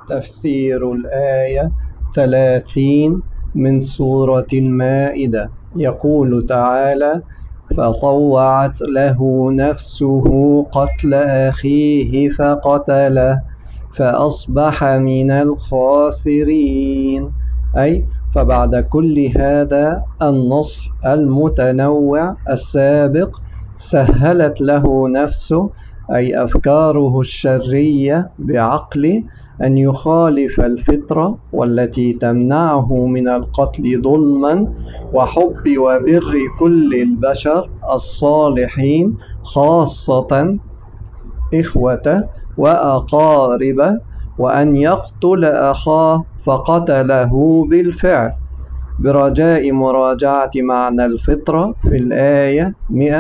تفسير الآية 30 من سورة المائدة. يقول تعالى: فطوعت له نفسه قتل أخيه فقتله فأصبح من الخاسرين. أي فبعد كل هذا النصح المتنوع السابق سهلت له نفسه، أي أفكاره الشرية بعقله، أن يخالف الفطرة والتي تمنعه من القتل ظلما وحب وبر كل البشر الصالحين، خاصة إخوته وأقاربه، وأن يقتل أخاه فقتله بالفعل، برجاء مراجعة معنى الفطرة في الآية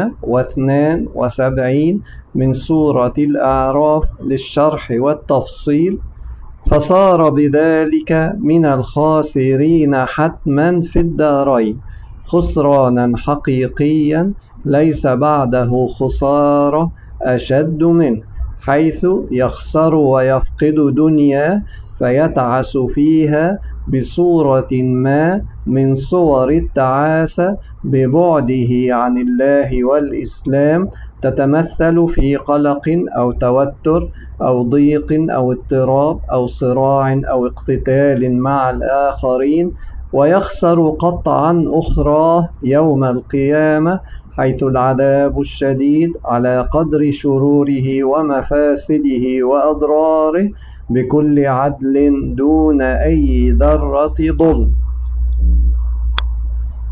172 من سورة الأعراف للشرح والتفصيل. فصار بذلك من الخاسرين حتما في الدارين، خسرانا حقيقيا ليس بعده خسارة أشد منه، حيث يخسر ويفقد دنيا فيتعس فيها بصورة ما من صور التعاسة ببعده عن الله والإسلام، تتمثل في قلق أو توتر أو ضيق أو اضطراب أو صراع أو اقتتال مع الآخرين، ويخسر قطعا أخراه يوم القيامة، حيث العذاب الشديد على قدر شروره ومفاسده وأضراره بكل عدل دون أي ذرة ظلم.